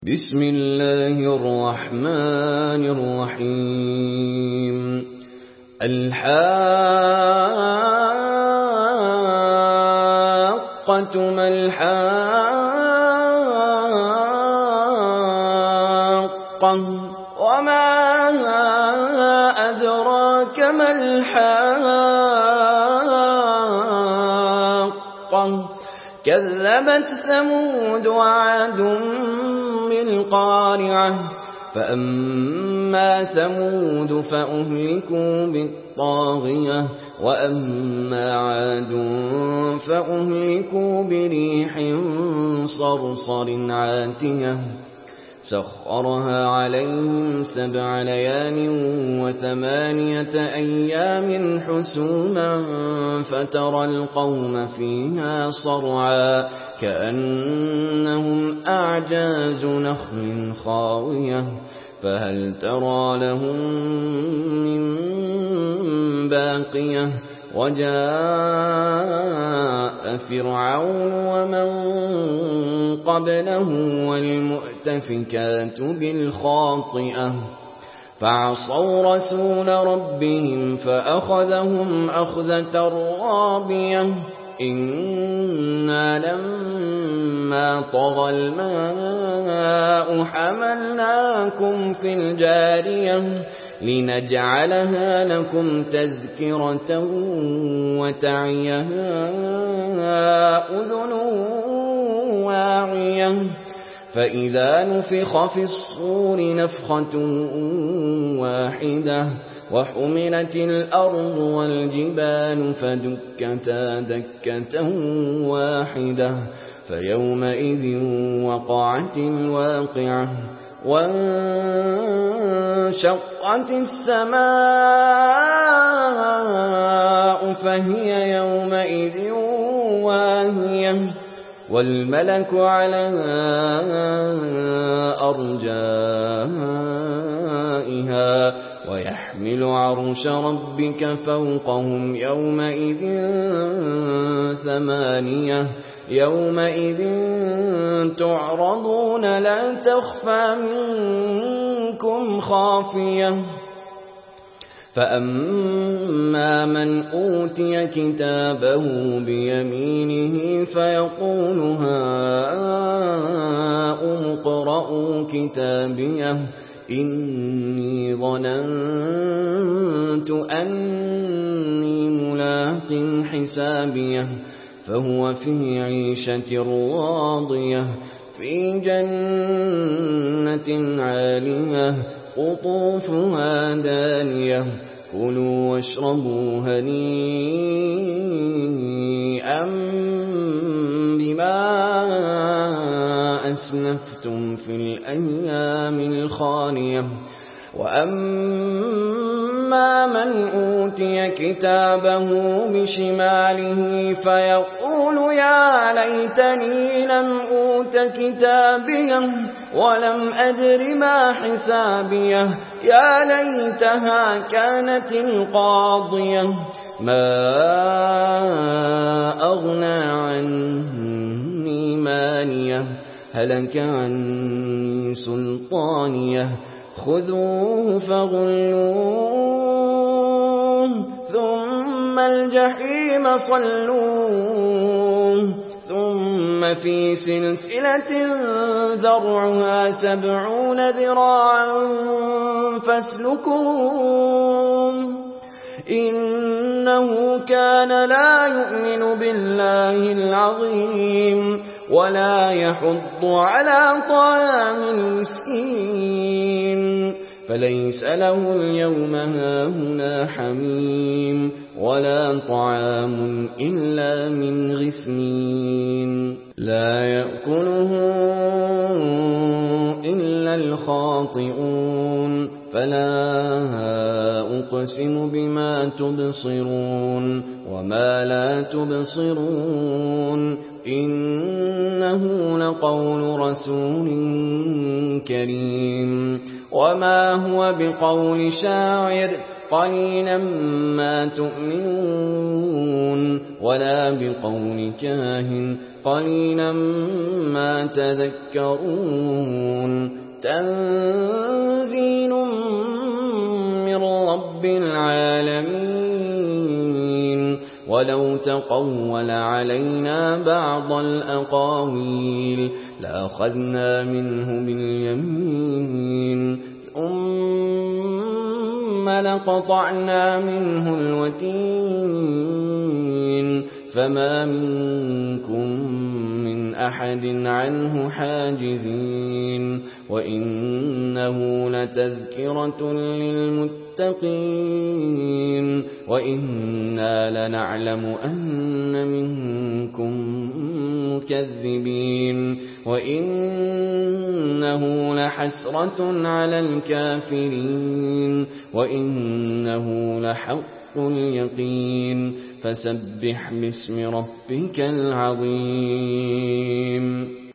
بسم الله الرحمن الرحيم. الحاقة ما الحاقة وما أدراك ما الحاقة كذبت ثمود وعاد بالقارعة فأما ثمود فأهلكوا بالطاغية وأما عاد فأهلكوا بريح صرصر عاتية سخرها عليهم 7 ليال و8 أيام حسوما فترى القوم فيها صرعا كأنهم أعجاز نخل خاوية فهل ترى لهم من باقية وجاء فرعون ومن قبله والمؤتفكات بالخاطئة فعصوا رسول ربهم فأخذهم أخذة رابية إنا لما طغى الماء حملناكم في الجارية لنجعلها لكم تذكرة وتعيها أذن واعية فإذا نفخ في الصور نفخة واحدة وحملت الأرض والجبال فدكتا دكة واحدة فيومئذ وقعت الواقعة وانشقت السماء فهي يومئذ واهية والملك على أرجائها ويحمل عرش ربك فوقهم يومئذ 8 يومئذ تعرضون لا تخفى منكم خافية فأما من أوتي كتابه بيمينه فيقول هاؤم اقرءوا كتابيه إني ظننت أني ملاق حسابيه فهو في عيشة راضية في جنة عالية قطوفها دانية كلوا واشربوا هنيئا بما أسلفتم في الأيام الخالية وأما من أوتي كتابه بشماله فيقول يا ليتني لم أوت كتابيه ولم أدر ما حسابيه يا ليتها كانت القاضية ما أغنى عني ماليه هلك عني سلطانيه خذوه فغلوه ثم الجحيم صلوه ثم في سلسلة ذرعها 70 ذراعا فاسلكوه إنه كان لا يؤمن بالله العظيم ولا يحض على طعام المسكين فليس له اليوم هاهنا حميم ولا طعام إلا من غسلين لا يأكله إلا الخاطئون فلا أقسم بما تبصرون وما لا تبصرون إنه لقول رسول كريم وما هو بقول شاعر قليلا ما تؤمنون ولا بقول كاهن قليلا ما تذكرون تنزيل من رب العالمين ولو تقول علينا بعض الأقاويل لأخذنا منه باليمين ثم لقطعنا منه الوتين فما منكم من أحد عنه حاجزين وإنه لتذكرة للمتقين وإنا لنعلم أن منكم مكذبين وإنه لحسرة على الكافرين وإنه لحق اليقين فسبح باسم ربك العظيم